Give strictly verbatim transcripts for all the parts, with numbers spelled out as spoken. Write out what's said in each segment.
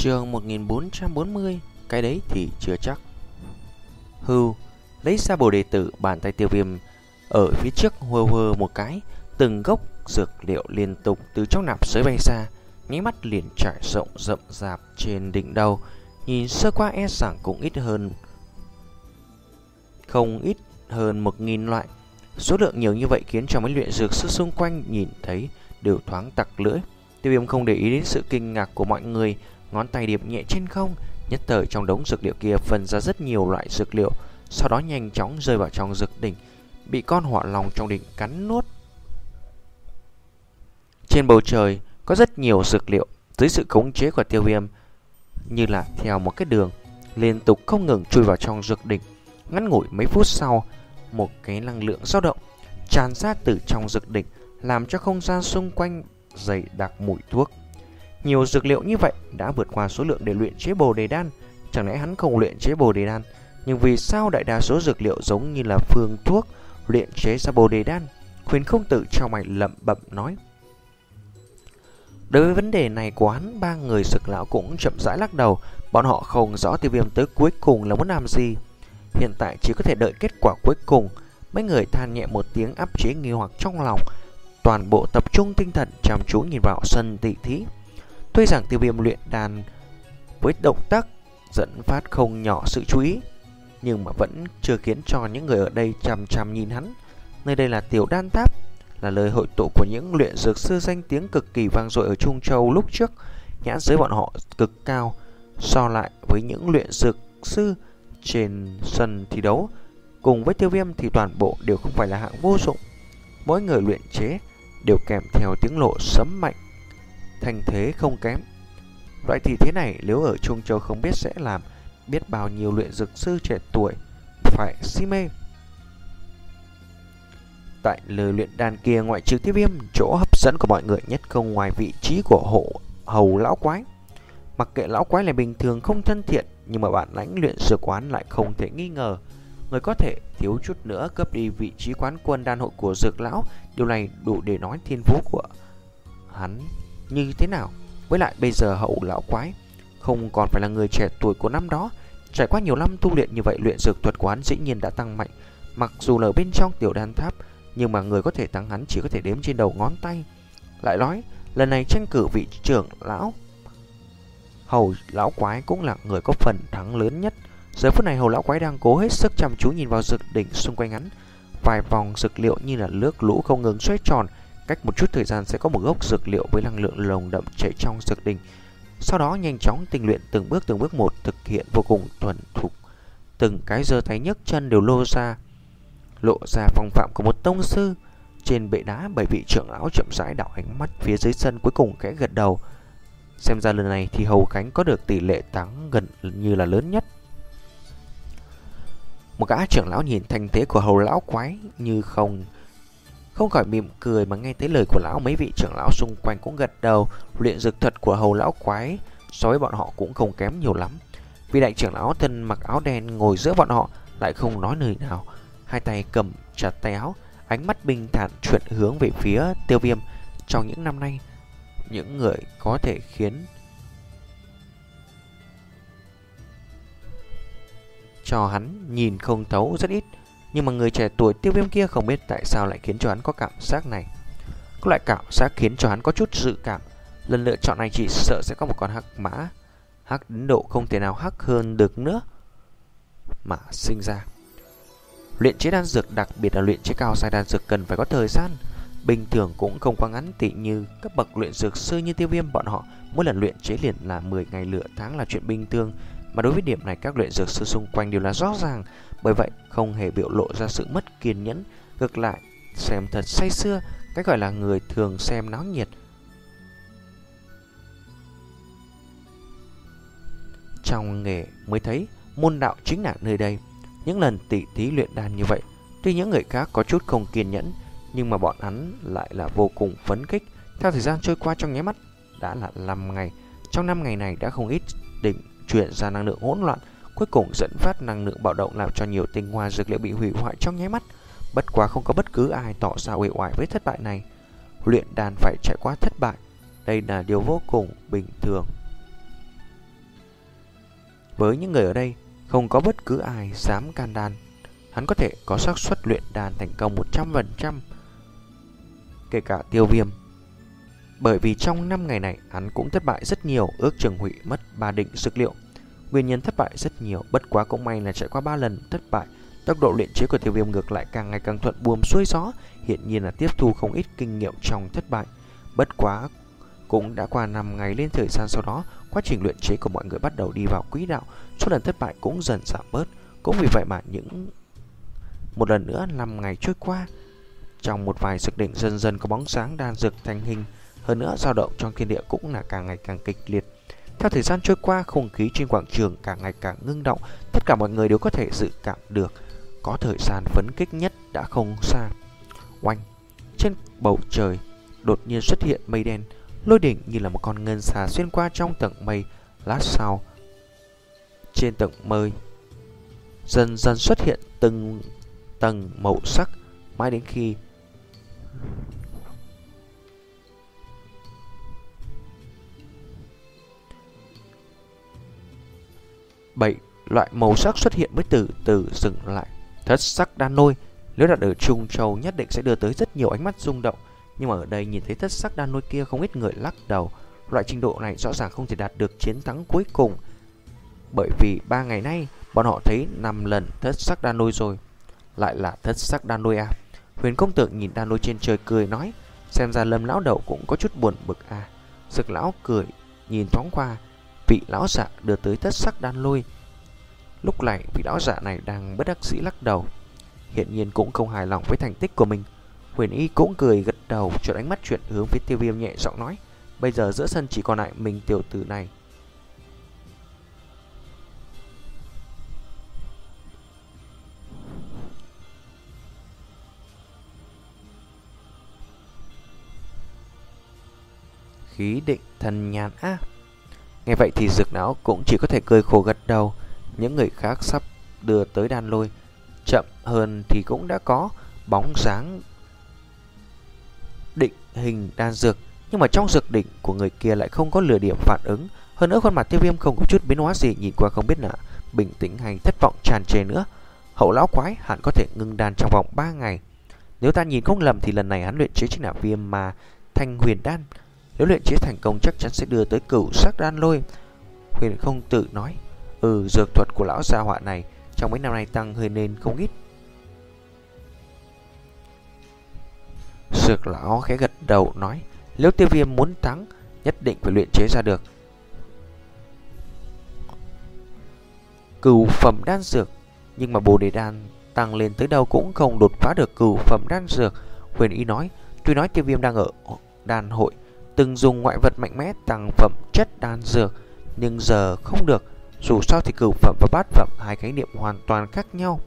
Chương một nghìn bốn trăm bốn mươi. Cái đấy thì chưa chắc. Hưu lấy ra bồ đề tử, bàn tay Tiêu Viêm ở phía trước hơ hơ một cái, từng gốc dược liệu liên tục từ trong nạp giới bay ra, nháy mắt liền trải rộng rậm rạp trên đỉnh đầu. Nhìn sơ qua e rằng cũng ít hơn không ít hơn một nghìn loại. Số lượng nhiều như vậy khiến cho mấy luyện dược sư xung quanh nhìn thấy đều thoáng tặc lưỡi. Tiêu Viêm không để ý đến sự kinh ngạc của mọi người, ngón tay điệp nhẹ trên không, nhất thời trong đống dược liệu kia phân ra rất nhiều loại dược liệu, sau đó nhanh chóng rơi vào trong dược đỉnh, bị con hỏa long trong đỉnh cắn nuốt. Trên bầu trời có rất nhiều dược liệu dưới sự khống chế của Tiêu Viêm, như là theo một cái đường liên tục không ngừng chui vào trong dược đỉnh. Ngắn ngủi mấy phút sau, một cái năng lượng dao động tràn ra từ trong dược đỉnh, làm cho không gian xung quanh dày đặc mùi thuốc. Nhiều dược liệu như vậy đã vượt qua số lượng để luyện chế bồ đề đan. Chẳng lẽ hắn không luyện chế bồ đề đan, nhưng vì sao đại đa số dược liệu giống như là phương thuốc luyện chế ra bồ đề đan? Khuyến không tự trong mày lẩm bẩm nói. Đối với vấn đề này của hắn, ba người dược lão cũng chậm rãi lắc đầu. Bọn họ không rõ Tiêu Viêm tới cuối cùng là muốn làm gì. Hiện tại chỉ có thể đợi kết quả cuối cùng. Mấy người than nhẹ một tiếng, áp chế nghi hoặc trong lòng, toàn bộ tập trung tinh thần chăm chú nhìn vào sân tỷ thí. Tuy rằng Tiêu Viêm luyện đan với động tác dẫn phát không nhỏ sự chú ý, nhưng mà vẫn chưa khiến cho những người ở đây chằm chằm nhìn hắn. Nơi đây là Tiểu Đan Tháp, là lời hội tụ của những luyện dược sư danh tiếng cực kỳ vang dội ở Trung Châu lúc trước. Nhãn giới bọn họ cực cao, so lại với những luyện dược sư trên sân thi đấu cùng với Tiêu Viêm thì toàn bộ đều không phải là hạng vô dụng. Mỗi người luyện chế đều kèm theo tiếng lộ sấm mạnh, thành thế không kém. Loại thì thế này nếu ở Trung Châu không biết sẽ làm biết bao nhiêu luyện dược sư trẻ tuổi phải si mê. Tại lời luyện đan kia, ngoại trừ Tiêu Viêm, chỗ hấp dẫn của mọi người nhất không ngoài vị trí của hộ hầu lão quái. Mặc kệ lão quái là bình thường không thân thiện, nhưng mà bản lãnh luyện dược quán lại không thể nghi ngờ. Người có thể thiếu chút nữa cướp đi vị trí quán quân đan hội của dược lão, điều này đủ để nói thiên phú của hắn như thế nào. Với lại bây giờ hậu lão quái không còn phải là người trẻ tuổi của năm đó. Trải qua nhiều năm tu luyện như vậy, luyện dược thuật quán dĩ nhiên đã tăng mạnh. Mặc dù là ở bên trong Tiểu Đan Tháp, nhưng mà người có thể thắng hắn chỉ có thể đếm trên đầu ngón tay. Lại nói, lần này tranh cử vị trưởng lão, hầu lão quái cũng là người có phần thắng lớn nhất. Giờ phút này hầu lão quái đang cố hết sức chăm chú nhìn vào dược đỉnh xung quanh hắn. Vài vòng dược liệu như là nước lũ không ngừng xoay tròn, cách một chút thời gian sẽ có một gốc dược liệu với năng lượng lồng đậm chảy trong dược đỉnh. Sau đó nhanh chóng tinh luyện từng bước từng bước một, thực hiện vô cùng thuần thục. Từng cái giơ tay nhấc chân đều lô ra lộ ra phong phạm của một tông sư. Trên bệ đá, bảy vị trưởng lão chậm rãi đảo ánh mắt phía dưới sân, cuối cùng khẽ gật đầu. Xem ra lần này thì hầu Khánh có được tỷ lệ thắng gần như là lớn nhất. Một gã trưởng lão nhìn thành thế của hầu lão quái như không Không khỏi mỉm cười mà nghe thấy lời của lão. Mấy vị trưởng lão xung quanh cũng gật đầu. Luyện dược thuật của hầu lão quái so với bọn họ cũng không kém nhiều lắm. Vị đại trưởng lão thân mặc áo đen ngồi giữa bọn họ lại không nói lời nào, hai tay cầm chặt tay áo, ánh mắt bình thản chuyển hướng về phía Tiêu Viêm. Trong những năm nay, những người có thể khiến cho hắn nhìn không thấu rất ít, nhưng mà người trẻ tuổi Tiêu Viêm kia không biết tại sao lại khiến cho hắn có cảm giác này. Có loại cảm giác khiến cho hắn có chút dự cảm lần lựa chọn này chỉ sợ sẽ có một con hắc mã hắc đến độ không thể nào hắc hơn được nữa mà sinh ra. Luyện chế đan dược, đặc biệt là luyện chế cao giai đan dược, cần phải có thời gian, bình thường cũng không quá ngắn. Tỉ như các bậc luyện dược sư như Tiêu Viêm, bọn họ mỗi lần luyện chế liền là mười ngày lửa tháng là chuyện bình thường. Mà đối với điểm này, các luyện dược sư xung quanh đều là rõ ràng, bởi vậy không hề biểu lộ ra sự mất kiên nhẫn, ngược lại xem thật say sưa. Cái gọi là người thường xem náo nhiệt, trong nghề mới thấy môn đạo chính là nơi đây. Những lần tỉ thí luyện đan như vậy, tuy những người khác có chút không kiên nhẫn, nhưng mà bọn hắn lại là vô cùng phấn khích. Theo thời gian trôi qua trong nháy mắt đã là năm ngày. Trong năm ngày này đã không ít đỉnh chuyển ra năng lượng hỗn loạn, cuối cùng dẫn phát năng lượng bạo động, làm cho nhiều tinh hoa dược liệu bị hủy hoại trong nháy mắt. Bất quá không có bất cứ ai tỏ ra uể oải với thất bại này. Luyện đan phải trải qua thất bại, đây là điều vô cùng bình thường. Với những người ở đây, không có bất cứ ai dám can đan. Hắn có thể có xác suất luyện đan thành công một trăm phần trăm, kể cả Tiêu Viêm. Bởi vì trong năm ngày này, hắn cũng thất bại rất nhiều, ước chừng hủy mất ba định dược liệu. Nguyên nhân thất bại rất nhiều, bất quá cũng may là trải qua ba lần thất bại, tốc độ luyện chế của Tiêu Viêm ngược lại càng ngày càng thuận buồm xuôi gió, hiện nhiên là tiếp thu không ít kinh nghiệm trong thất bại. Bất quá cũng đã qua năm ngày, lên thời gian sau đó, quá trình luyện chế của mọi người bắt đầu đi vào quỹ đạo, số lần thất bại cũng dần giảm bớt. Cũng vì vậy mà những một lần nữa năm ngày trôi qua, trong một vài dược đỉnh dần dần có bóng sáng đan dược thành hình, hơn nữa dao động trong thiên địa cũng là càng ngày càng kịch liệt. Theo thời gian trôi qua, không khí trên quảng trường càng ngày càng ngưng động, tất cả mọi người đều có thể dự cảm được có thời gian phấn kích nhất đã không xa. Oanh, trên bầu trời đột nhiên xuất hiện mây đen, lôi đỉnh như là một con ngân xà xuyên qua trong tầng mây. Lát sau, trên tầng mây dần dần xuất hiện từng tầng màu sắc, mãi đến khi bảy loại màu sắc xuất hiện mới từ từ dừng lại. Thất sắc đan lôi nếu đặt ở Trung Châu nhất định sẽ đưa tới rất nhiều ánh mắt rung động, nhưng mà ở đây nhìn thấy thất sắc đan lôi kia, không ít người lắc đầu. Loại trình độ này rõ ràng không thể đạt được chiến thắng cuối cùng, bởi vì ba ngày nay bọn họ thấy năm lần thất sắc đan lôi rồi. Lại là thất sắc đan lôi à? Huyền công tử nhìn đan lôi trên trời cười nói, xem ra Lâm lão đầu cũng có chút buồn bực à. Dực lão cười nhìn thoáng qua vị lão giả đưa tới thất sắc đan lôi. Lúc này vị lão giả này đang bất đắc dĩ lắc đầu, hiện nhiên cũng không hài lòng với thành tích của mình. Huyền Y cũng cười gật đầu, chợt ánh mắt chuyển hướng phía Tiêu Viêm, nhẹ giọng nói, bây giờ giữa sân chỉ còn lại mình tiểu tử này. Khí định thần nhàn á. À, nghe vậy thì Dực lão cũng chỉ có thể cười khổ gật đầu. Những người khác sắp đưa tới đan lôi, chậm hơn thì cũng đã có bóng dáng định hình đan dược, nhưng mà trong dược đỉnh của người kia lại không có lửa điểm phản ứng. Hơn nữa khuôn mặt Tiêu Viêm không có chút biến hóa gì, nhìn qua không biết là bình tĩnh hay thất vọng tràn trề nữa. Hậu lão quái hẳn có thể ngưng đan trong vòng ba ngày. Nếu ta nhìn không lầm thì lần này hắn luyện chế chính là viêm mà thanh huyền đan. Nếu luyện chế thành công chắc chắn sẽ đưa tới cửu sắc đan lôi. Huyền không tự nói, ừ, dược thuật của lão gia họa này trong mấy năm nay tăng hơi nên không ít. Dược lão khẽ gật đầu nói, nếu Tiêu Viêm muốn thắng nhất định phải luyện chế ra được cửu phẩm đan dược, nhưng mà bồ đề đan tăng lên tới đâu cũng không đột phá được cửu phẩm đan dược. Huyền Y nói, tuy nói Tiêu Viêm đang ở đan hội từng dùng ngoại vật mạnh mẽ tăng phẩm chất đan dược, nhưng giờ không được. Dù sao thì cửu phẩm và bát phẩm hai khái niệm hoàn toàn khác nhau.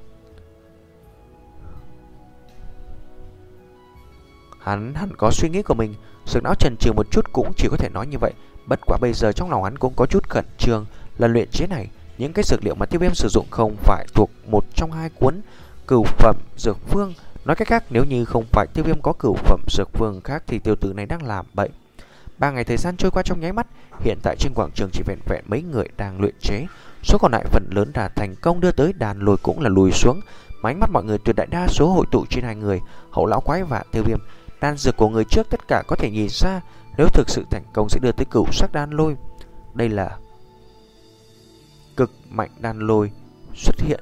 Hắn hẳn có suy nghĩ của mình. Dược não chần chừ một chút cũng chỉ có thể nói như vậy. Bất quá bây giờ trong lòng hắn cũng có chút khẩn trương. Lần luyện chế này, những cái dược liệu mà Tiêu Viêm sử dụng không phải thuộc một trong hai cuốn cửu phẩm dược phương. Nói cách khác, nếu như không phải Tiêu Viêm có cửu phẩm dược phương khác thì tiểu tử này đang làm bậy. Ba ngày thời gian trôi qua trong nháy mắt, hiện tại trên quảng trường chỉ vẹn vẹn mấy người đang luyện chế, số còn lại phần lớn đã thành công đưa tới đàn lôi cũng là lùi xuống. Mà ánh mắt mọi người tuyệt đại đa số hội tụ trên hai người, Hậu lão quái và Tiêu Viêm. Đan dược của người trước tất cả có thể nhìn ra, nếu thực sự thành công sẽ đưa tới cửu sắc đan lôi. Đây là cực mạnh đan lôi xuất hiện.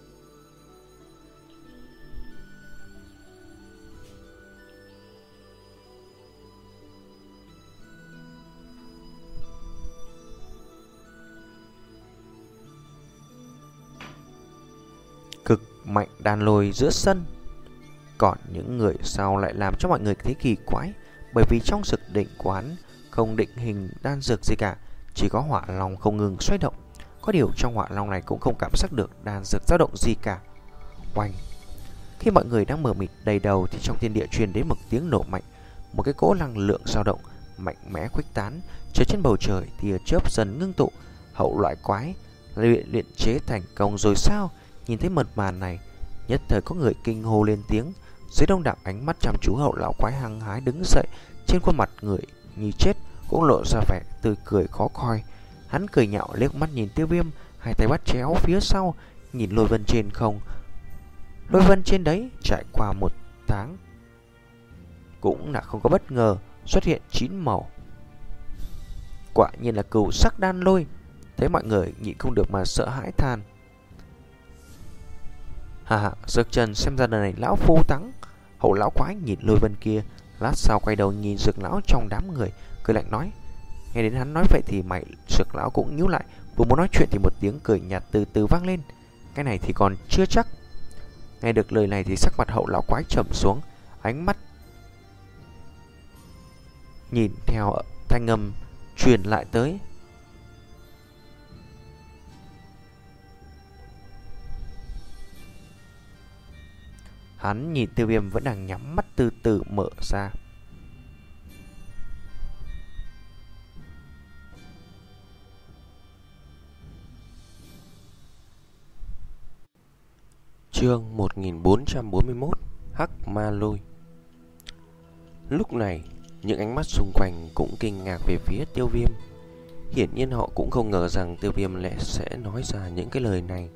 Cực mạnh đan lôi giữa sân. Còn những người sau lại làm cho mọi người thấy kỳ quái, bởi vì trong dược định quán không định hình đan dược gì cả, chỉ có hỏa long không ngừng xoay động. Có điều trong hỏa long này cũng không cảm giác được đan dược dao động gì cả. Oanh! Khi mọi người đang mờ mịt đầy đầu thì trong thiên địa truyền đến một tiếng nổ mạnh, một cái cỗ năng lượng dao động mạnh mẽ khuếch tán, trời trên bầu trời tia chớp dần ngưng tụ. Hậu loại quái luyện luyện chế thành công rồi sao? Nhìn thấy mật màn này, nhất thời có người kinh hô lên tiếng. Dưới đông đảo ánh mắt chăm chú, Hậu lão quái hăng hái đứng dậy, trên khuôn mặt người như chết cũng lộ ra vẻ tươi cười khó coi. Hắn cười nhạo liếc mắt nhìn Tiêu Viêm, hai tay bắt chéo phía sau, nhìn lôi vân trên không. Lôi vân trên đấy trải qua một tháng cũng là không có bất ngờ xuất hiện chín màu. Quả nhiên là cửu sắc đan lôi. Thấy mọi người nhịn không được mà sợ hãi than. Hà hà, Dược Trần xem ra lần này lão phu thắng. Hậu lão quái nhìn lôi vân kia, lát sau quay đầu nhìn Dược lão trong đám người, cười lạnh nói. Nghe đến hắn nói vậy thì mày Dược lão cũng nhíu lại, vừa muốn nói chuyện thì một tiếng cười nhạt từ từ vang lên. Cái này thì còn chưa chắc. Nghe được lời này thì sắc mặt hậu lão quái trầm xuống, ánh mắt nhìn theo thanh âm truyền lại tới. Hắn nhìn Tiêu Viêm vẫn đang nhắm mắt từ từ mở ra. Chương một nghìn bốn trăm bốn mươi mốt. Hắc Ma Lôi. Lúc này, những ánh mắt xung quanh cũng kinh ngạc về phía Tiêu Viêm. Hiển nhiên họ cũng không ngờ rằng Tiêu Viêm lại sẽ nói ra những cái lời này.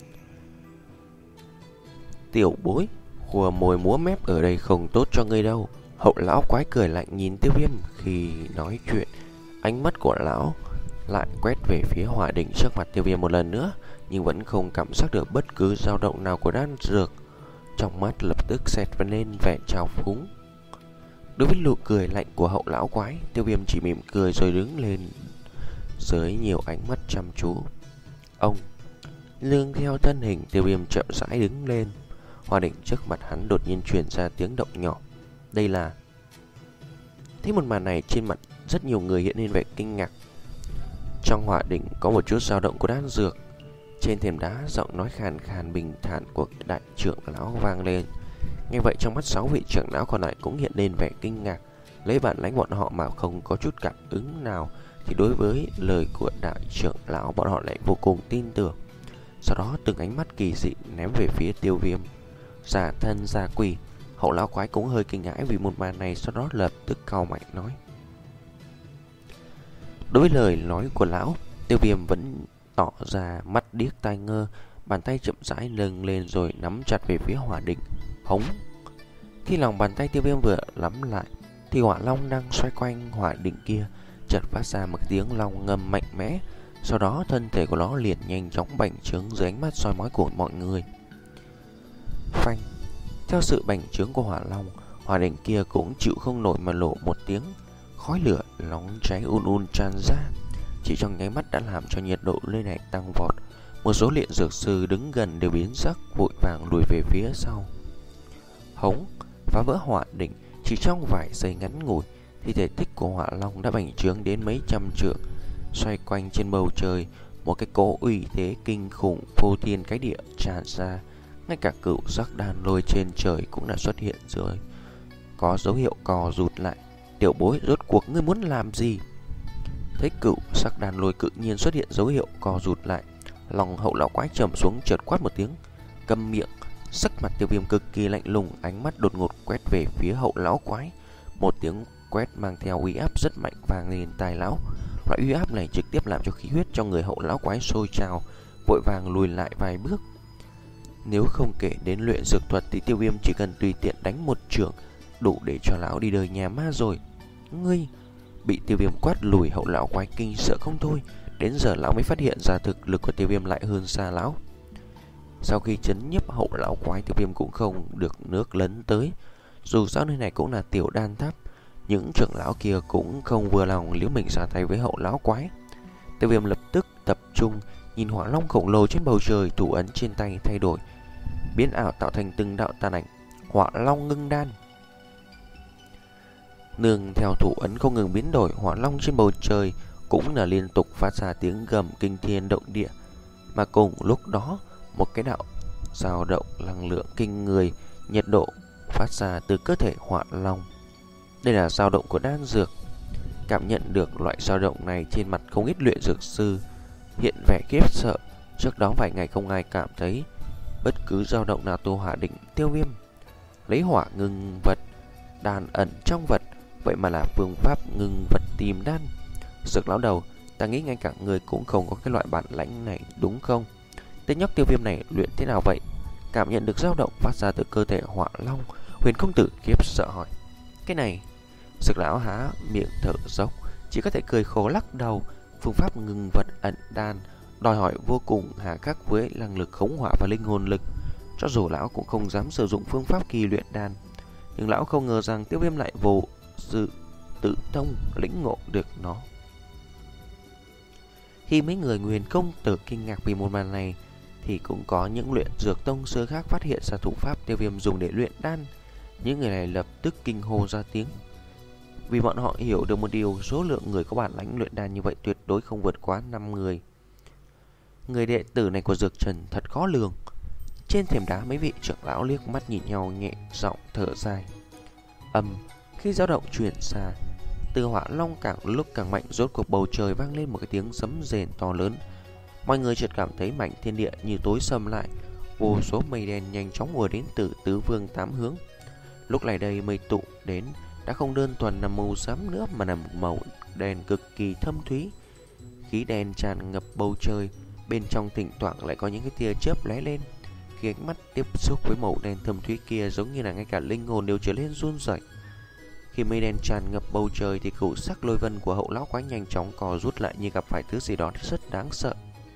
Tiểu bối, khua môi múa mép ở đây không tốt cho ngươi đâu. Hậu lão quái cười lạnh nhìn Tiêu Viêm khi nói chuyện. Ánh mắt của lão lại quét về phía hỏa đỉnh trước mặt Tiêu Viêm một lần nữa, nhưng vẫn không cảm giác được bất cứ dao động nào của đan dược. Trong mắt lập tức xẹt lên vẻ trào phúng. Đối với nụ cười lạnh của hậu lão quái, Tiêu Viêm chỉ mỉm cười rồi đứng lên dưới nhiều ánh mắt chăm chú. Ông lương theo thân hình Tiêu Viêm chậm rãi đứng lên. Hỏa đỉnh trước mặt hắn đột nhiên truyền ra tiếng động nhỏ. Đây là... Thấy một màn này, trên mặt rất nhiều người hiện lên vẻ kinh ngạc. Trong hỏa đỉnh có một chút dao động của đan dược. Trên thềm đá, giọng nói khàn khàn bình thản của đại trưởng lão vang lên. Nghe vậy, trong mắt sáu vị trưởng lão còn lại cũng hiện lên vẻ kinh ngạc. Lấy bản lãnh bọn họ mà không có chút cảm ứng nào, thì đối với lời của đại trưởng lão, bọn họ lại vô cùng tin tưởng. Sau đó từng ánh mắt kỳ dị ném về phía Tiêu Viêm. Giả thân giả quỷ. Hậu lão quái cũng hơi kinh hãi vì một màn này, sau đó lập tức cau mày nói. Đối với lời nói của lão, Tiêu Viêm vẫn tỏ ra mắt điếc tai ngơ. Bàn tay chậm rãi nâng lên rồi nắm chặt về phía hỏa đỉnh. Hống. Khi lòng bàn tay Tiêu Viêm vừa nắm lại thì hỏa long đang xoay quanh hỏa đỉnh kia chợt phát ra một tiếng long ngâm mạnh mẽ. Sau đó thân thể của nó liền nhanh chóng bành trướng dưới ánh mắt soi mói của mọi người. Phanh. Theo sự bành trướng của hỏa long, hỏa đỉnh kia cũng chịu không nổi mà lộ một tiếng. Khói lửa nóng cháy un un tràn ra. Chỉ trong nháy mắt đã làm cho nhiệt độ nơi này tăng vọt. Một số luyện dược sư đứng gần đều biến sắc, vội vàng lùi về phía sau. Hống. Phá vỡ hỏa đỉnh. Chỉ trong vài giây ngắn ngủi thì thể tích của hỏa long đã bành trướng đến mấy trăm trượng, xoay quanh trên bầu trời. Một cái cỗ uy thế kinh khủng phô thiên cái địa tràn ra. Ngay cả cửu sắc đan lôi trên trời cũng đã xuất hiện rồi, có dấu hiệu cò rụt lại. Tiểu bối, rốt cuộc ngươi muốn làm gì? Thấy cửu sắc đan lôi tự nhiên xuất hiện dấu hiệu cò rụt lại, lòng hậu lão quái trầm xuống, chợt quát một tiếng, câm miệng. Sắc mặt Tiêu Viêm cực kỳ lạnh lùng, ánh mắt đột ngột quét về phía hậu lão quái. Một tiếng quét mang theo uy áp rất mạnh vang lên tai lão. Loại uy áp này trực tiếp làm cho khí huyết trong người hậu lão quái sôi trào, vội vàng lùi lại vài bước. Nếu không kể đến luyện dược thuật thì Tiêu Viêm chỉ cần tùy tiện đánh một chưởng đủ để cho lão đi đời nhà ma rồi. Ngươi! Bị Tiêu Viêm quát lùi, hậu lão quái kinh sợ không thôi. Đến giờ lão mới phát hiện ra thực lực của Tiêu Viêm lại hơn xa lão. Sau khi chấn nhiếp hậu lão quái, Tiêu Viêm cũng không được nước lấn tới. Dù sao nơi này cũng là tiểu đan tháp, những trưởng lão kia cũng không vừa lòng liếu mình ra tay với hậu lão quái. Tiêu Viêm lập tức tập trung nhìn hỏa long khổng lồ trên bầu trời, thủ ấn trên tay thay đổi, biến ảo tạo thành từng đạo tàn ảnh. Hỏa long ngưng đan. Nương theo thủ ấn không ngừng biến đổi, hỏa long trên bầu trời cũng là liên tục phát ra tiếng gầm kinh thiên động địa. Mà cùng lúc đó, một cái đạo dao động năng lượng kinh người, nhiệt độ phát ra từ cơ thể hỏa long. Đây là dao động của đan dược. Cảm nhận được loại dao động này, trên mặt không ít luyện dược sư hiện vẻ khiếp sợ. Trước đó vài ngày không ai cảm thấy bất cứ dao động nào tu hỏa đỉnh Tiêu Viêm. Lấy hỏa ngưng vật, đan ẩn trong vật, vậy mà là phương pháp ngưng vật tìm đan. Dược lão đầu, Ta nghĩ ngay cả người cũng không có cái loại bản lãnh này đúng không? Tên nhóc Tiêu Viêm này luyện thế nào vậy? Cảm nhận được dao động phát ra từ cơ thể Hỏa Long, Huyền công tử khiếp sợ hỏi. Cái này, Dược lão há miệng thở dốc, chỉ có thể cười khổ lắc đầu. Phương pháp ngừng vật ẩn đan đòi hỏi vô cùng hà khắc với năng lực khống hỏa và linh hồn lực. Cho dù lão cũng không dám sử dụng phương pháp kỳ luyện đan, nhưng lão không ngờ rằng Tiêu Viêm lại vô sự tự thông lĩnh ngộ được nó. Khi mấy người Huyền công tử kinh ngạc vì một màn này, thì cũng có những luyện dược tông sư khác phát hiện ra thủ pháp Tiêu Viêm dùng để luyện đan. Những người này lập tức kinh hô ra tiếng, vì bọn họ hiểu được một điều, số lượng người có bản lãnh luyện đan như vậy tuyệt đối không vượt quá năm người. Người đệ tử này của Dược Trần thật khó lường. Trên thềm đá, mấy vị trưởng lão liếc mắt nhìn nhau, nhẹ giọng thở dài. Âm khi dao động truyền xa, từ Hỏa Long càng lúc càng mạnh, rốt cuộc bầu trời vang lên một cái tiếng sấm rền to lớn. Mọi người chợt cảm thấy mảnh thiên địa như tối sầm lại, vô số mây đen nhanh chóng ùa đến từ tứ phương tám hướng. Lúc này đây mây tụ đến đã không đơn thuần là màu xám nữa, mà là một màu đen cực kỳ thâm thúy. Khí đen tràn ngập bầu trời, bên trong thỉnh thoảng lại có những cái tia chớp lóe lên. Khi ánh mắt tiếp xúc với màu đen thâm thúy kia, giống như là ngay cả linh hồn đều trở lên run rẩy. Khi mây đen tràn ngập bầu trời thì cửu sắc lôi vân của Hậu lão quái nhanh chóng co rút lại như gặp phải thứ gì đó rất đáng sợ.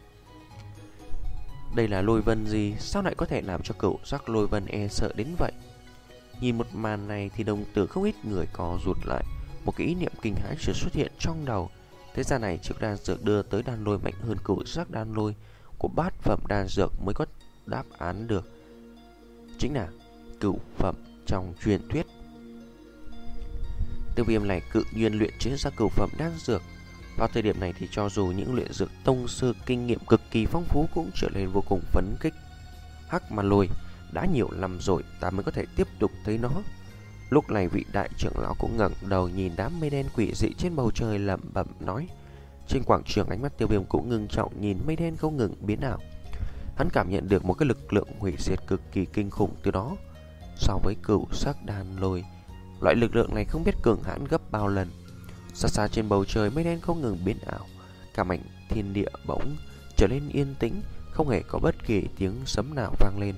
Đây là lôi vân gì? Sao lại có thể làm cho cửu sắc lôi vân e sợ đến vậy? Nhìn một màn này thì đồng tử không ít người co rụt lại. Một cái ý niệm kinh hãi chợt xuất hiện trong đầu. Thế gian này trước đan dược đưa tới đan lôi mạnh hơn cửu sắc đan lôi của bát phẩm đan dược mới có đáp án được. Chính là cửu phẩm trong truyền thuyết. Tiêu Viêm này cự nhiên luyện chế ra cửu phẩm đan dược. Vào thời điểm này thì cho dù những luyện dược tông sư kinh nghiệm cực kỳ phong phú cũng trở nên vô cùng phấn khích. Hắc mà lôi, đã nhiều năm rồi ta mới có thể tiếp tục thấy nó. Lúc này vị đại trưởng lão cũng ngẩng đầu nhìn đám mây đen quỷ dị trên bầu trời, lẩm bẩm nói. Trên quảng trường ánh mắt Tiêu Viêm cũng ngưng trọng nhìn mây đen không ngừng biến ảo. Hắn cảm nhận được một cái lực lượng hủy diệt cực kỳ kinh khủng từ đó. So với cửu sắc đan lôi, loại lực lượng này không biết cường hãn gấp bao lần. Xa xa trên bầu trời mây đen không ngừng biến ảo, cả mảnh thiên địa bỗng trở nên yên tĩnh, không hề có bất kỳ tiếng sấm nào vang lên.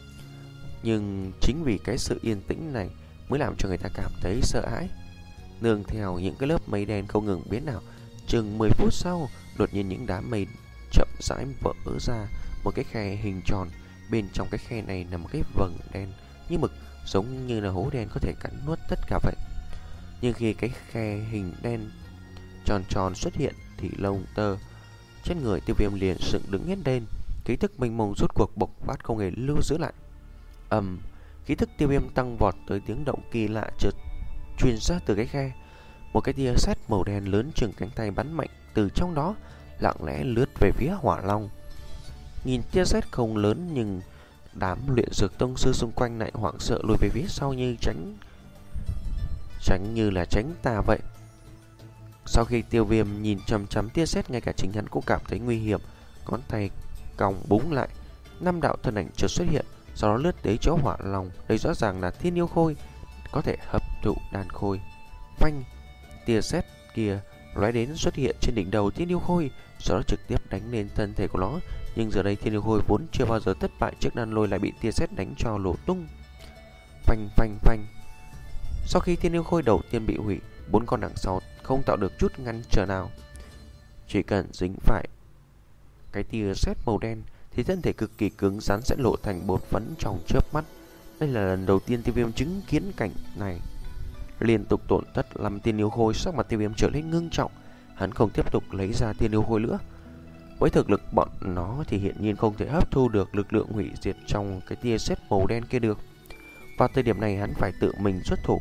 Nhưng chính vì cái sự yên tĩnh này mới làm cho người ta cảm thấy sợ hãi. Nương theo những cái lớp mây đen không ngừng biến ảo, chừng mười phút sau, đột nhiên những đám mây chậm rãi vỡ ra một cái khe hình tròn. Bên trong cái khe này là một cái vầng đen như mực, giống như là hố đen có thể cắn nuốt tất cả vậy. Nhưng khi cái khe hình đen tròn tròn xuất hiện thì lông tơ trên người Tiêu Viêm liền sững đứng hết lên. Khí thức mênh mông rốt cuộc bộc phát không hề lưu giữ lại. Ầm, um, khí thức Tiêu Viêm tăng vọt tới tiếng động kỳ lạ chợt truyền ra từ cái khe. Một cái tia sét màu đen lớn chừng cánh tay bắn mạnh từ trong đó, lặng lẽ lướt về phía Hỏa Long. Nhìn tia sét không lớn, nhưng đám luyện dược tông sư xung quanh lại hoảng sợ lùi về phía sau như tránh tránh như là tránh tà vậy. Sau khi Tiêu Viêm nhìn chằm chằm tia sét, ngay cả chính hắn cũng cảm thấy nguy hiểm. Ngón tay còng búng lại, năm đạo thân ảnh chợt xuất hiện, sau đó lướt tới chỗ Hỏa Long. Đây rõ ràng là thiên yêu khôi, có thể hấp thụ đan khôi. Phanh, tia sét kia lóe đến xuất hiện trên đỉnh đầu thiên yêu khôi, sau đó trực tiếp đánh lên thân thể của nó. Nhưng giờ đây thiên yêu khôi vốn chưa bao giờ thất bại trước đan lôi lại bị tia sét đánh cho nổ tung. Phanh phanh phanh. Sau khi thiên yêu khôi đầu tiên bị hủy, bốn con đằng sau không tạo được chút ngăn trở nào. Chỉ cần dính phải cái tia sét màu đen thì thân thể cực kỳ cứng rắn sẽ lộ thành bột phấn trong chớp mắt. Đây là lần đầu tiên Tiêu Viêm chứng kiến cảnh này. Liên tục tổn thất làm thiên yêu khôi, sắc mặt Tiêu Viêm trở nên ngưng trọng. Hắn không tiếp tục lấy ra thiên yêu khôi nữa. Với thực lực bọn nó thì hiện nhiên không thể hấp thu được lực lượng hủy diệt trong cái tia sét màu đen kia được. Vào thời điểm này hắn phải tự mình xuất thủ.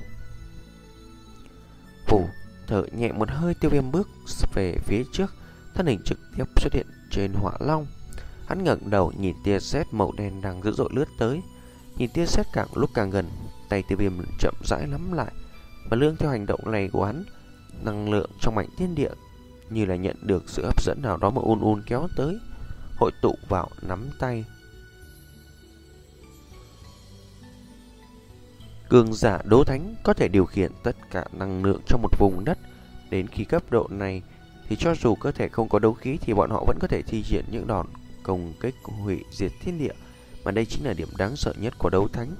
Phủ thở nhẹ một hơi, Tiêu Viêm bước về phía trước, thân hình trực tiếp xuất hiện trên Hỏa Long. Hắn ngẩng đầu nhìn tia sét màu đen đang dữ dội lướt tới. Nhìn tia sét càng lúc càng gần, tay Tiêu Viêm chậm rãi nắm lại. Và lương theo hành động này của hắn, năng lượng trong mảnh thiên địa như là nhận được sự hấp dẫn nào đó mà ùn ùn kéo tới, hội tụ vào nắm tay. Cường giả đấu thánh có thể điều khiển tất cả năng lượng trong một vùng đất. Đến khi cấp độ này thì cho dù cơ thể không có đấu khí thì bọn họ vẫn có thể thi triển những đòn công kích hủy diệt thiên địa, mà đây chính là điểm đáng sợ nhất của đấu thánh.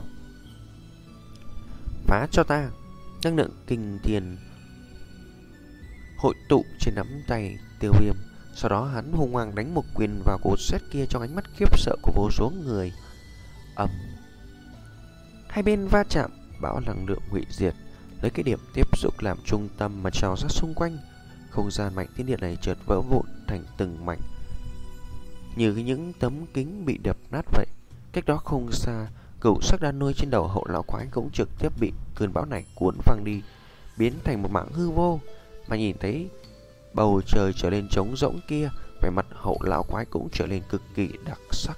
Phá cho ta! Năng lượng kinh thiên hội tụ trên nắm tay Tiêu Viêm. Sau đó hắn hung hăng đánh một quyền vào cột sét kia trong ánh mắt khiếp sợ của vô số người. Ầm! Hai bên va chạm, bão năng lượng hủy diệt lấy cái điểm tiếp xúc làm trung tâm mà trào ra xung quanh. Không gian mảnh thiên địa này chợt vỡ vụn thành từng mảnh, như những tấm kính bị đập nát vậy. Cách đó không xa, cửu sắc đan nuôi trên đầu Hậu lão quái cũng trực tiếp bị cơn bão này cuốn văng đi, biến thành một mảng hư vô. Mà nhìn thấy bầu trời trở lên trống rỗng kia, vẻ mặt Hậu lão quái cũng trở lên cực kỳ đặc sắc.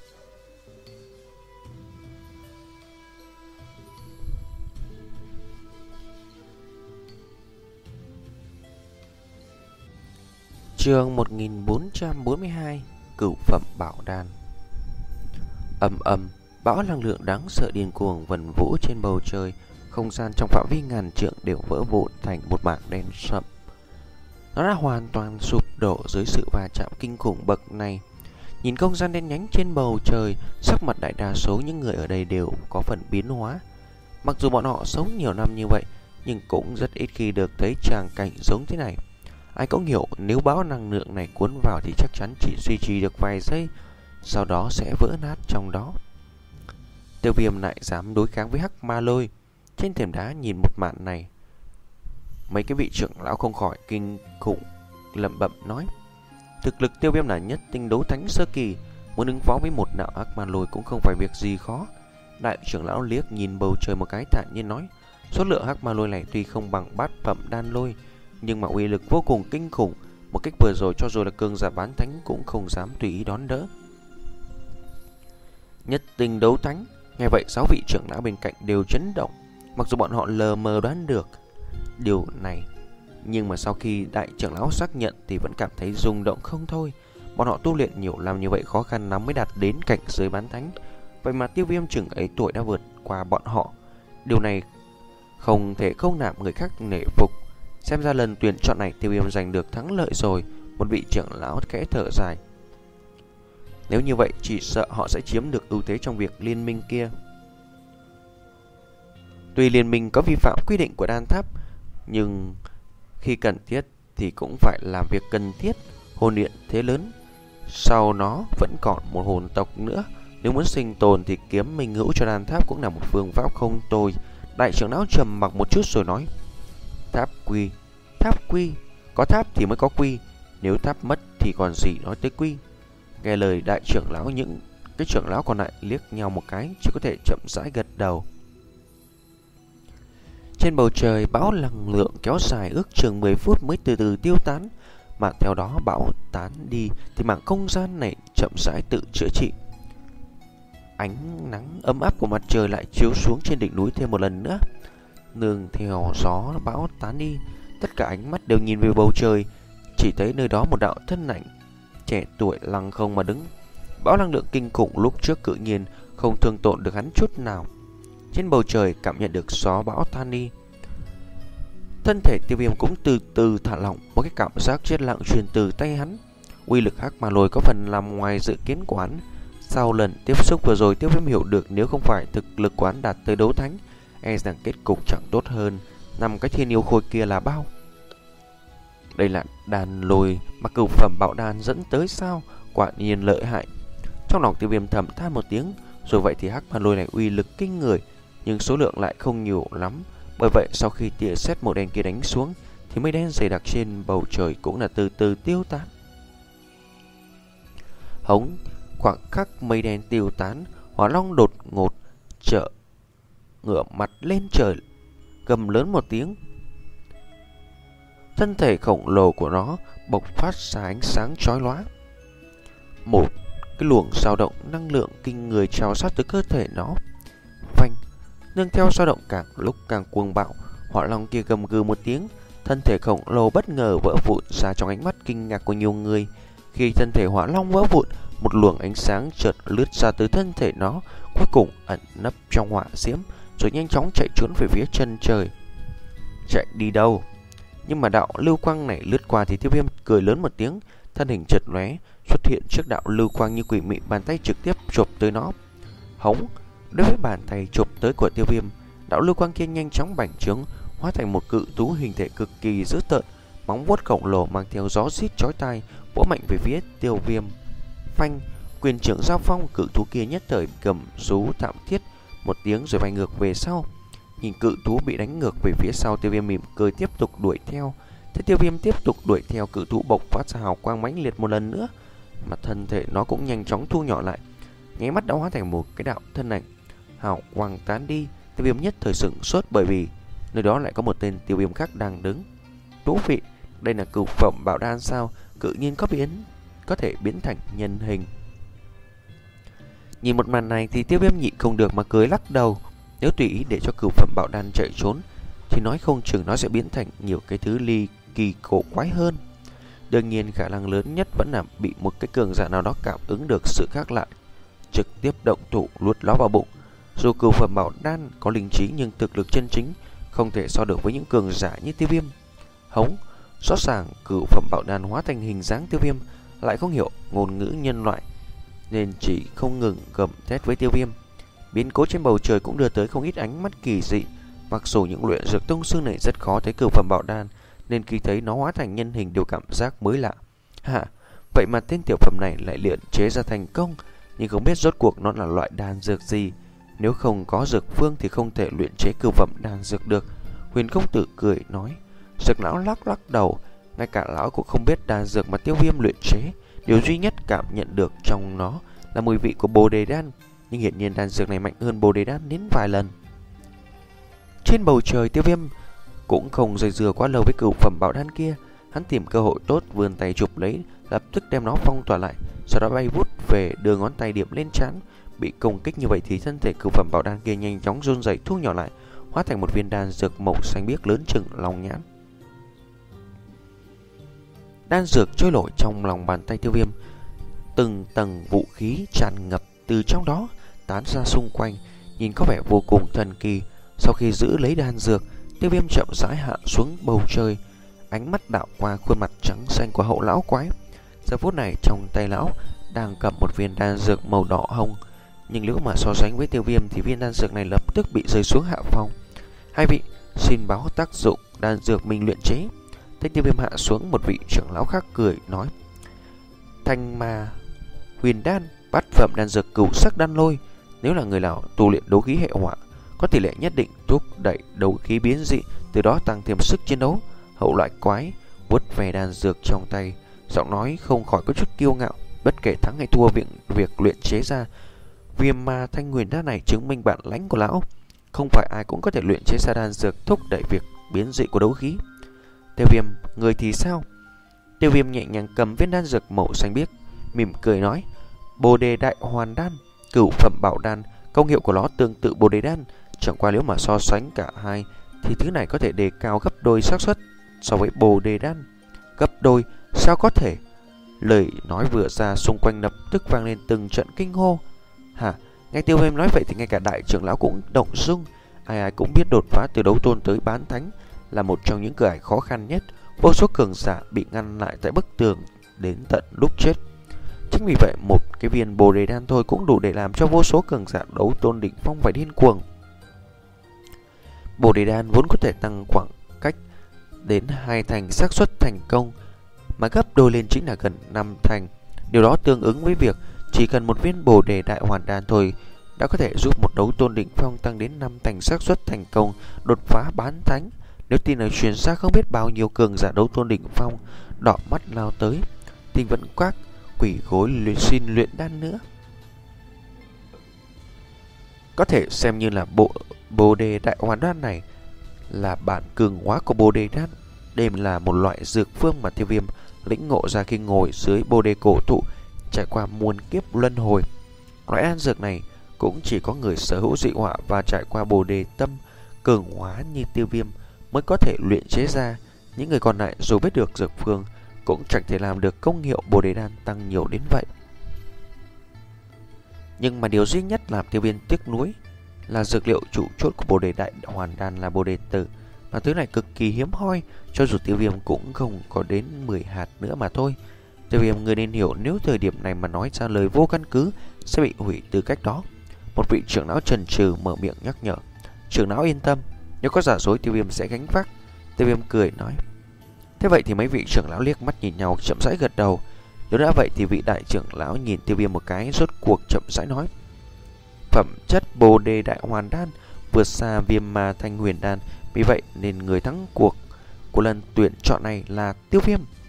Chương một nghìn bốn trăm bốn mươi hai, Cửu phẩm bảo đan. Ầm ầm, bão năng lượng đáng sợ điên cuồng vần vũ trên bầu trời, không gian trong phạm vi ngàn trượng đều vỡ vụn thành một mảng đen sậm. Nó đã hoàn toàn sụp đổ dưới sự va chạm kinh khủng bậc này. Nhìn không gian đen nhánh trên bầu trời, sắc mặt đại đa số những người ở đây đều có phần biến hóa. Mặc dù bọn họ sống nhiều năm như vậy, nhưng cũng rất ít khi được thấy tràng cảnh giống thế này. Ai cũng hiểu nếu bão năng lượng này cuốn vào thì chắc chắn chỉ duy trì được vài giây, sau đó sẽ vỡ nát trong đó. Tiêu Viêm lại dám đối kháng với Hắc Ma Lôi. Trên thềm đá nhìn một màn này, mấy cái vị trưởng lão không khỏi kinh khủng lẩm bẩm nói: thực lực Tiêu Viêm là nhất tinh đấu thánh sơ kỳ, muốn ứng phó với một đạo Hắc Ma Lôi cũng không phải việc gì khó. Đại trưởng lão liếc nhìn bầu trời một cái thản nhiên nói: số lượng Hắc Ma Lôi này tuy không bằng bát phẩm đan lôi, nhưng mà uy lực vô cùng kinh khủng. Một cách vừa rồi cho dù là cường giả bán thánh cũng không dám tùy ý đón đỡ. Nhất tinh đấu thánh. Nghe vậy sáu vị trưởng lão bên cạnh đều chấn động. Mặc dù bọn họ lờ mờ đoán được điều này, nhưng mà sau khi đại trưởng lão xác nhận thì vẫn cảm thấy rung động không thôi. Bọn họ tu luyện nhiều năm như vậy khó khăn lắm mới đạt đến cảnh giới bán thánh, vậy mà Tiêu Viêm chừng ấy tuổi đã vượt qua bọn họ. Điều này không thể không làm người khác nể phục. Xem ra lần tuyển chọn này Tiêu Viêm giành được thắng lợi rồi. Một vị trưởng lão khẽ thở dài: nếu như vậy chỉ sợ họ sẽ chiếm được ưu thế trong việc liên minh kia. Tuy liên minh có vi phạm quy định của đan tháp, nhưng khi cần thiết thì cũng phải làm việc cần thiết. Hồn điện thế lớn, sau nó vẫn còn một hồn tộc nữa. Nếu muốn sinh tồn thì kiếm minh hữu cho đan tháp cũng là một phương pháp không tồi. Đại trưởng lão trầm mặc một chút rồi nói: tháp quy, tháp quy, có tháp thì mới có quy, nếu tháp mất thì còn gì nói tới quy. Nghe lời đại trưởng lão, những cái trưởng lão còn lại liếc nhau một cái, chỉ có thể chậm rãi gật đầu. Trên bầu trời, bão năng lượng kéo dài ước chừng mười phút mới từ từ tiêu tán. Mà theo đó bão tán đi thì mảng không gian này chậm rãi tự chữa trị. Ánh nắng ấm áp của mặt trời lại chiếu xuống trên đỉnh núi thêm một lần nữa. Nương theo gió bão tán đi, tất cả ánh mắt đều nhìn về bầu trời, chỉ thấy nơi đó một đạo thân ảnh trẻ tuổi lăng không mà đứng. Bão năng lượng kinh khủng lúc trước tự nhiên không thương tổn được hắn chút nào. Trên bầu trời cảm nhận được gió bão tan đi, thân thể Tiêu Viêm cũng từ từ thả lỏng. Một cái cảm giác chết lặng truyền từ tay hắn. Uy lực Hắc Ma Lôi có phần làm ngoài dự kiến của hắn. Sau lần tiếp xúc vừa rồi, Tiêu Viêm hiểu được nếu không phải thực lực của hắn đạt tới đấu thánh, e rằng kết cục chẳng tốt hơn nằm cái thiên yêu khôi kia là bao. Đây là đàn lôi mà cửu phẩm bảo đan dẫn tới sao? Quả nhiên lợi hại. Trong lòng Tiêu Viêm thầm than một tiếng. Rồi vậy thì Hắc Ma Lôi này uy lực kinh người, nhưng số lượng lại không nhiều lắm. Bởi vậy sau khi tia sét màu đen kia đánh xuống thì mây đen dày đặc trên bầu trời cũng là từ từ tiêu tán. Hống, khoảng khắc mây đen tiêu tán, Hỏa Long đột ngột trở ngửa mặt lên trời, gầm lớn một tiếng. Thân thể khổng lồ của nó bộc phát ra ánh sáng chói lóa. Một cái luồng dao động năng lượng kinh người trào sát tới cơ thể nó. Phanh, nương theo dao động càng lúc càng cuồng bạo, Hỏa Long kia gầm gừ một tiếng, thân thể khổng lồ bất ngờ vỡ vụn ra trong ánh mắt kinh ngạc của nhiều người. Khi thân thể Hỏa Long vỡ vụn, một luồng ánh sáng chợt lướt ra từ thân thể nó, cuối cùng ẩn nấp trong hỏa diễm, rồi nhanh chóng chạy trốn về phía chân trời. Chạy đi đâu? Nhưng mà đạo lưu quang này lướt qua thì Tiêu Viêm cười lớn một tiếng, thân hình chợt lóe, xuất hiện trước đạo lưu quang như quỷ mị, bàn tay trực tiếp chộp tới nó. Hống! Đối với bàn tay chộp tới của Tiêu Viêm, đạo lưu quang kia nhanh chóng bành trướng, hóa thành một cự thú hình thể cực kỳ dữ tợn, móng vuốt khổng lồ mang theo gió rít chói tai, vỗ mạnh về phía Tiêu Viêm. Phanh! Quyền trưởng giao phong, cự thú kia nhất thời gầm rú thảm thiết một tiếng rồi bay ngược về sau. Nhìn cự thú bị đánh ngược về phía sau, Tiêu Viêm mỉm cười tiếp tục đuổi theo. Thế Tiêu Viêm tiếp tục đuổi theo, cự thú bộc phát ra hào quang mãnh liệt một lần nữa, mà thân thể nó cũng nhanh chóng thu nhỏ lại, nháy mắt đã hóa thành một cái đạo thân ảnh. Hào quang tán đi, Tiêu Viêm nhất thời sửng sốt, bởi vì nơi đó lại có một tên Tiêu Viêm khác đang đứng. Thú vị, đây là cửu phẩm bảo đan sao? Cự nhiên có biến, có thể biến thành nhân hình. Nhìn một màn này thì Tiêu Viêm nhịn không được mà cười lắc đầu. Nếu tùy ý để cho cửu phẩm bảo đan chạy trốn thì nói không chừng nó sẽ biến thành nhiều cái thứ ly kỳ cổ quái hơn. Đương nhiên khả năng lớn nhất vẫn là bị một cái cường giả nào đó cảm ứng được sự khác lạ, trực tiếp động thủ luốt nó vào bụng. Dù cửu phẩm bảo đan có linh trí nhưng thực lực chân chính không thể so được với những cường giả như Tiêu Viêm. Hống! Rõ ràng cửu phẩm bảo đan hóa thành hình dáng Tiêu Viêm lại không hiểu ngôn ngữ nhân loại, nên chỉ không ngừng gầm thét với Tiêu Viêm. Biến cố trên bầu trời cũng đưa tới không ít ánh mắt kỳ dị. Mặc dù những luyện dược tông sư này rất khó thấy cửu phẩm bảo đan, nên khi thấy nó hóa thành nhân hình đều cảm giác mới lạ. Hả? Vậy mà tên tiểu phẩm này lại luyện chế ra thành công, nhưng không biết rốt cuộc nó là loại đan dược gì. Nếu không có dược phương thì không thể luyện chế cửu phẩm đan dược được. Huyền công tử cười nói. Dược lão lắc lắc đầu, ngay cả lão cũng không biết đan dược mà Tiêu Viêm luyện chế. Điều duy nhất cảm nhận được trong nó là mùi vị của bồ đề đan, nhưng hiển nhiên đan dược này mạnh hơn bồ đề đan đến vài lần. Trên bầu trời, Tiêu Viêm cũng không dây dưa quá lâu với cửu phẩm bảo đan kia. Hắn tìm cơ hội tốt, vươn tay chụp lấy, lập tức đem nó phong tỏa lại, sau đó bay vút về, đưa ngón tay điểm lên trán. Bị công kích như vậy thì thân thể cửu phẩm bảo đan kia nhanh chóng run rẩy, thu nhỏ lại, hóa thành một viên đan dược màu xanh biếc lớn chừng lòng nhãn. Đan dược trôi nổi trong lòng bàn tay Tiêu Viêm, từng tầng vũ khí tràn ngập từ trong đó tán ra xung quanh, nhìn có vẻ vô cùng thần kỳ. Sau khi giữ lấy đan dược, Tiêu Viêm chậm rãi hạ xuống bầu trời, ánh mắt đảo qua khuôn mặt trắng xanh của hậu lão quái. Giờ phút này trong tay lão đang cầm một viên đan dược màu đỏ hồng, nhưng nếu mà so sánh với Tiêu Viêm thì viên đan dược này lập tức bị rơi xuống hạ phong. Hai vị xin báo tác dụng đan dược mình luyện chế. Thấy Tiêu Viêm hạ xuống, một vị trưởng lão khác cười nói. Thanh ma huyền đan, bát phẩm đan dược cửu sắc đan lôi. Nếu là người nào tu luyện đấu khí hệ hỏa, có tỷ lệ nhất định thúc đẩy đấu khí biến dị, từ đó tăng thêm sức chiến đấu. Hậu loại quái vuốt về đan dược trong tay, giọng nói không khỏi có chút kiêu ngạo. Bất kể thắng hay thua, việc, việc luyện chế ra viêm ma thanh huyền đan này chứng minh bản lãnh của lão. Không phải ai cũng có thể luyện chế ra đan dược thúc đẩy việc biến dị của đấu khí. Tiêu Viêm, người thì sao? Tiêu Viêm nhẹ nhàng cầm viên đan dược màu xanh biếc, mỉm cười nói. Bồ đề đại hoàn đan, cửu phẩm bảo đan, công hiệu của nó tương tự bồ đề đan, chẳng qua nếu mà so sánh cả hai thì thứ này có thể đề cao gấp đôi xác suất so với bồ đề đan. Gấp đôi? Sao có thể? Lời nói vừa ra, xung quanh lập tức vang lên từng trận kinh hô. Hả? Nghe Tiêu Viêm nói vậy thì ngay cả đại trưởng lão cũng động dung. Ai ai cũng biết đột phá từ đấu tôn tới bán thánh là một trong những cửa ải khó khăn nhất. Vô số cường giả bị ngăn lại tại bức tường đến tận lúc chết. Chính vì vậy một cái viên bồ đề đan thôi cũng đủ để làm cho vô số cường giả đấu tôn đỉnh phong phải điên cuồng. Bồ đề đan vốn có thể tăng khoảng cách đến hai thành xác suất thành công, mà gấp đôi lên chính là gần năm thành. Điều đó tương ứng với việc chỉ cần một viên bồ đề đại hoàn đan thôi đã có thể giúp một đấu tôn đỉnh phong tăng đến năm thành xác suất thành công đột phá bán thánh. Nếu tin này truyền ra, không biết bao nhiêu cường giả đấu tôn đỉnh phong đỏ mắt lao tới, tình vẫn quát quỷ gối luyện xin luyện đan nữa. Có thể xem như là bộ bồ đề đại hoàn đan này là bản cường hóa của bồ đề đan. Đây là một loại dược phương mà Tiêu Viêm lĩnh ngộ ra khi ngồi dưới bồ đề cổ thụ, trải qua muôn kiếp luân hồi. Loại đan dược này cũng chỉ có người sở hữu dị họa và trải qua bồ đề tâm cường hóa như Tiêu Viêm mới có thể luyện chế ra. Những người còn lại dù biết được dược phương cũng chẳng thể làm được công hiệu bồ đề đan tăng nhiều đến vậy. Nhưng mà điều duy nhất làm Tiêu Viêm tiếc nuối là dược liệu chủ chốt của bồ đề đại hoàn đan là bồ đề tử, À, thứ này cực kỳ hiếm hoi, cho dù Tiêu Viêm cũng không có đến mười hạt nữa mà thôi. Tiêu Viêm, người nên hiểu, nếu thời điểm này mà nói ra lời vô căn cứ sẽ bị hủy tư cách đó. Một vị trưởng lão chần chừ mở miệng nhắc nhở. Trưởng lão yên tâm, nếu có giả dối Tiêu Viêm sẽ gánh vác. Tiêu Viêm cười nói. Thế vậy thì mấy vị trưởng lão liếc mắt nhìn nhau, chậm rãi gật đầu. Nếu đã vậy thì vị đại trưởng lão nhìn Tiêu Viêm một cái, rốt cuộc chậm rãi nói. Phẩm chất Bồ Đề Đại Hoàn Đan vượt xa Viêm Ma Thanh Huyền Đan, vì vậy nên người thắng cuộc của lần tuyển chọn này là Tiêu Viêm.